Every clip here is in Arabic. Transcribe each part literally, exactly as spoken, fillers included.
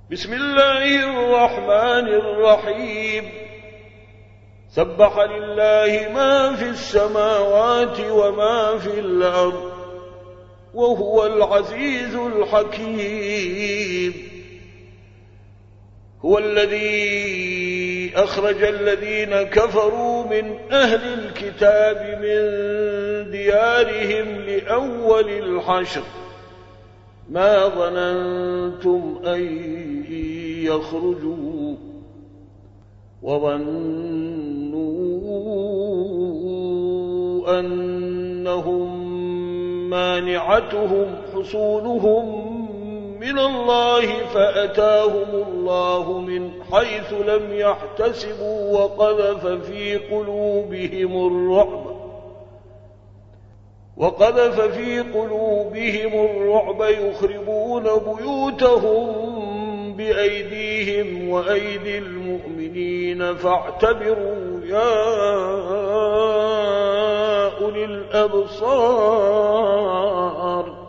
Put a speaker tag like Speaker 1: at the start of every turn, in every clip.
Speaker 1: بسم الله الرحمن الرحيم. سبح لله ما في السماوات وما في الأرض وهو العزيز الحكيم. هو الذي أخرج الذين كفروا من أهل الكتاب من ديارهم لأول الحشر ما ظننتم أن يخرجوا وظنوا أنهم مانعتهم حصولهم من الله فأتاهم الله من حيث لم يحتسبوا وقذف في قلوبهم الرعب وقذف في قلوبهم الرعب يخربون بيوتهم بأيديهم وأيدي المؤمنين فاعتبروا يا أولي الأبصار.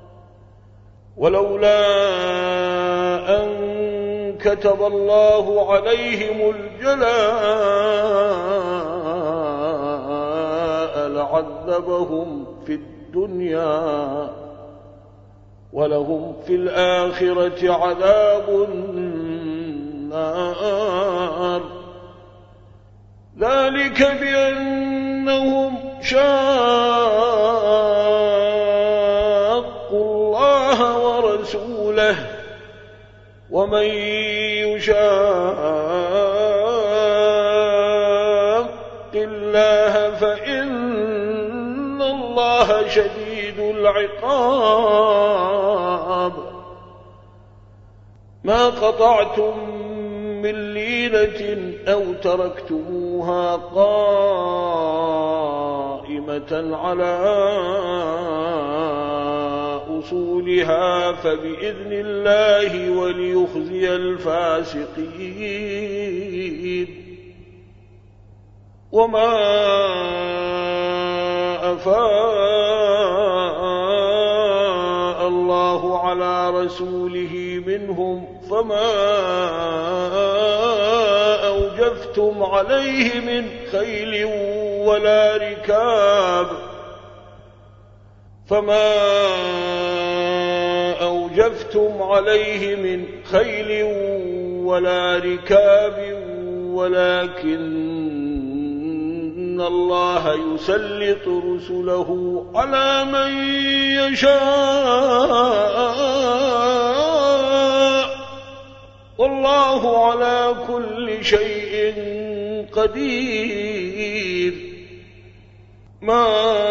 Speaker 1: ولولا أن كتب الله عليهم الجلاء لعذبهم في الدنيا ولهم في الآخرة عذاب النار. ذلك بأنهم شاقوا الله ورسوله ومن يشاق الله فإن الله شديد العقاب. ما قطعتم من لينة أو تركتموها قائمة على أصولها فبإذن الله وليخزي الفاسقين. وما أفاء الله على رسوله منهم فما أوجفتم عليه من خيل ولا ركاب فما أوجفتم عليه من خيل ولا ركاب ولكن الله يسلط رسله على من يشاء والله على كل شيء قدير. ما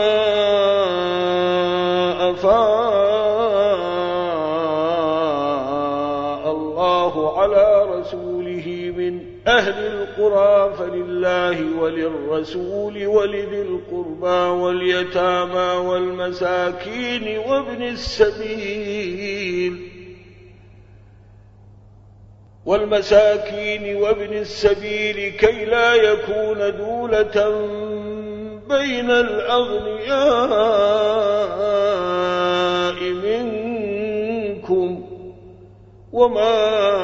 Speaker 1: أفاء الله على رسوله من أهل القرى فلله وللرسول ولذي القربى واليتامى والمساكين وابن السبيل والمساكين وابن السبيل كي لا يكون دولة بين الأغنياء منكم. وما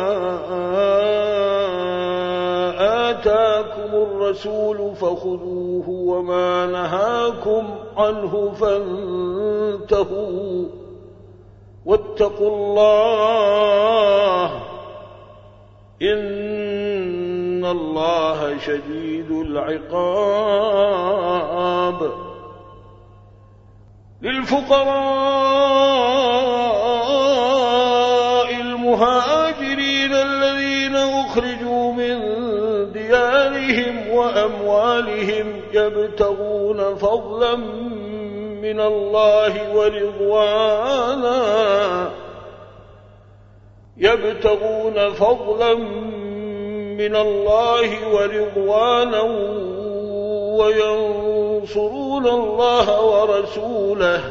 Speaker 1: آتاكم الرسول فخذوه وما نهاكم عنه فانتهوا واتقوا الله إن الله شديد العقاب. للفقراء المهاجرين الذين أخرجوا من ديارهم وأموالهم يبتغون فضلا من الله ورضوانا يبتغون فضلا من الله ورضوانا وينصرون الله ورسوله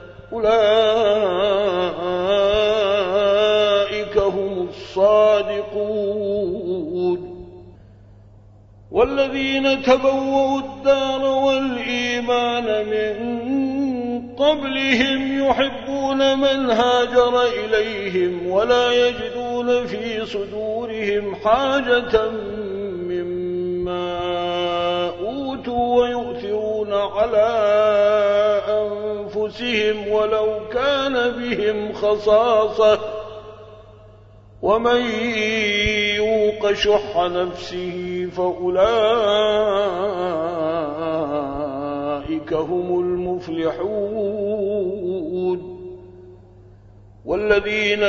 Speaker 1: أولئك هم الصادقون. والذين تبوأوا الدار والإيمان من قبلهم يحبون من هاجر إليهم ولا يجدون يجدون في صدورهم حاجة مما أوتوا ويؤثرون على أنفسهم ولو كان بهم خصاصة ومن يوق شح نفسه فأولئك هم المفلحون والذين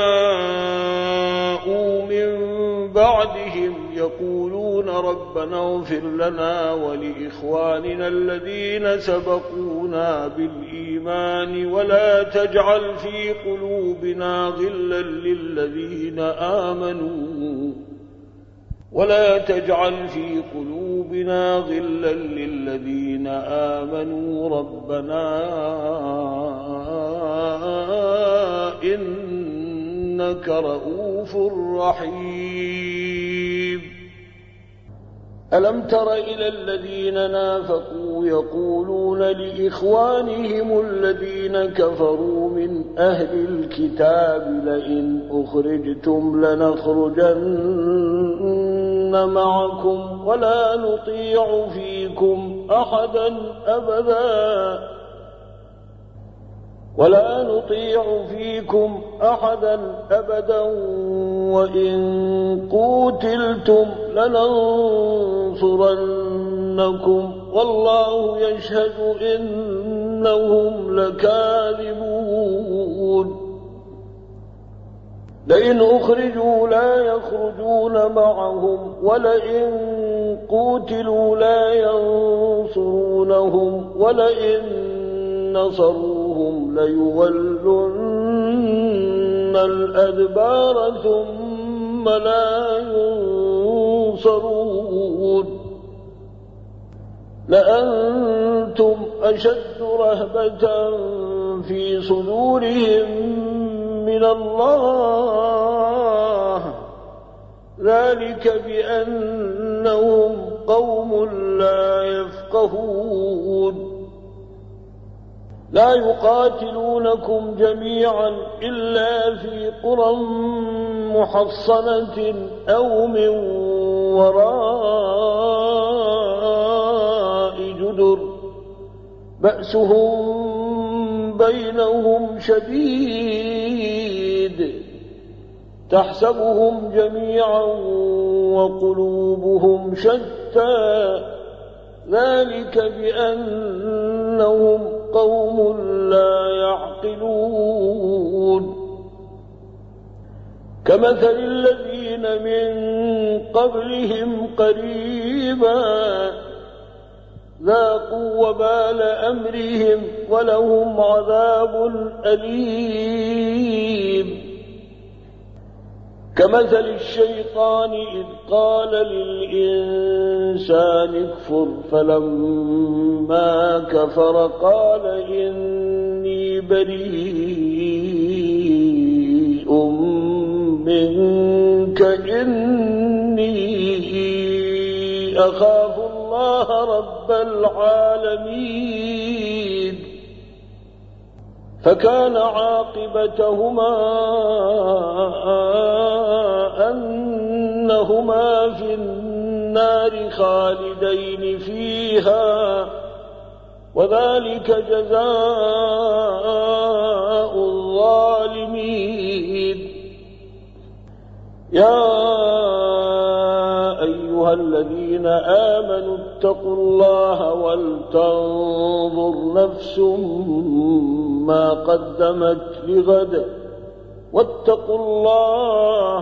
Speaker 1: جاءوا من بعدهم يقولون ربنا اغفر لنا ولإخواننا الذين سبقونا بالإيمان ولا تجعل في قلوبنا غلا للذين آمنوا ولا تجعل في قلوبنا غلا للذين آمنوا ربنا إنك رؤوف رحيم. ألم تر إلى الذين نافقوا يقولون لإخوانهم الذين كفروا من أهل الكتاب لئن أخرجتم لنخرجن معكم ولا نطيع فيكم أحدا أبدا ولا نطيع فيكم أحدا أبدا وإن قوتلتم لننصرنكم والله يشهد إنهم لكاذبون. لئن أخرجوا لا يخرجون معهم ولئن قوتلوا لا ينصرونهم ولئن نصروهم ليولن الأدبار ثم لا ينصرون. لأنتم أشد رهبة في صدورهم من الله ذلك بأنهم قوم لا يفقهون. لا يقاتلونكم جميعا إلا في قرى محصنة أو من وراء جدر بأسهم بينهم شديد تحسبهم جميعا وقلوبهم شتى ذلك بأنهم قوم لا يعقلون. كمثل الذين من قبلهم قريبا ذاقوا وبال أمرهم ولهم عذاب أليم. كمثل الشيطان إذ قال للإنسان اكفر فلما كفر قال إني بريء منك إني أخاف الله رب العالمين. فكان عاقبتهما أنهما في النار خالدين فيها وذلك جزاء الظالمين. يا أيها الذين آمنوا اتقوا الله ولتنظر نفس ما قدمت لغد واتقوا الله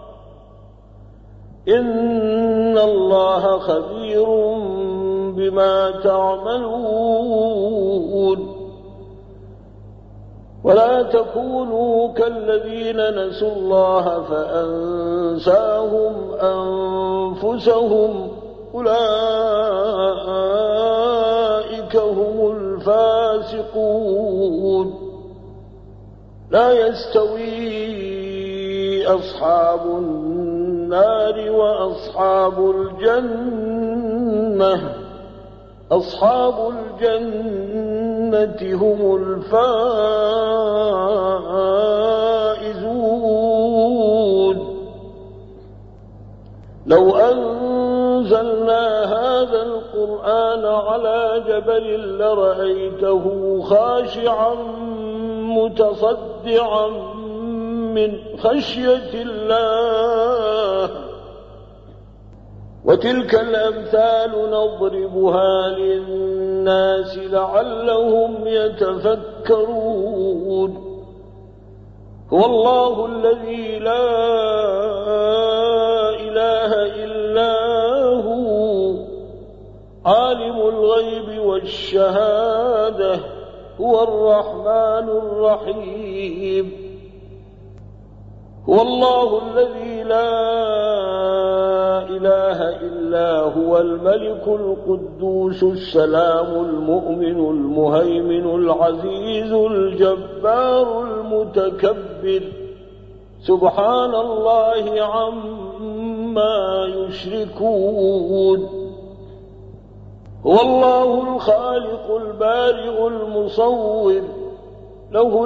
Speaker 1: إن الله خبير بما تعملون. ولا تكونوا كالذين نسوا الله فأنساهم أنفسهم أولئك هم الفاسقون. لا يستوي أصحاب النار وأصحاب الجنة أصحاب الجنة هم الفائزون. لو أنزلنا هذا القرآن على جبل لرأيته خاشعا متصدعا من خشية الله. وتلك الأمثال نضربها للناس لعلهم يتفكرون. هو الله الذي لا إله إلا هو عالم الغيب والشهادة هو الرحمن الرحيم. هو الله الذي لا إله إلا هو الملك القدوس السلام المؤمن المهيمن العزيز الجبار المتكبر سبحان الله عما يشركون. هو الله الخالق البارئ المصور له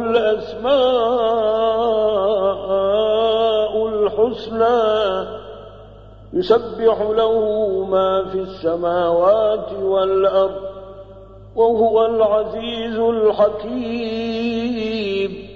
Speaker 1: الأسماء الحسنى يسبح له ما في السماوات والأرض وهو العزيز الحكيم.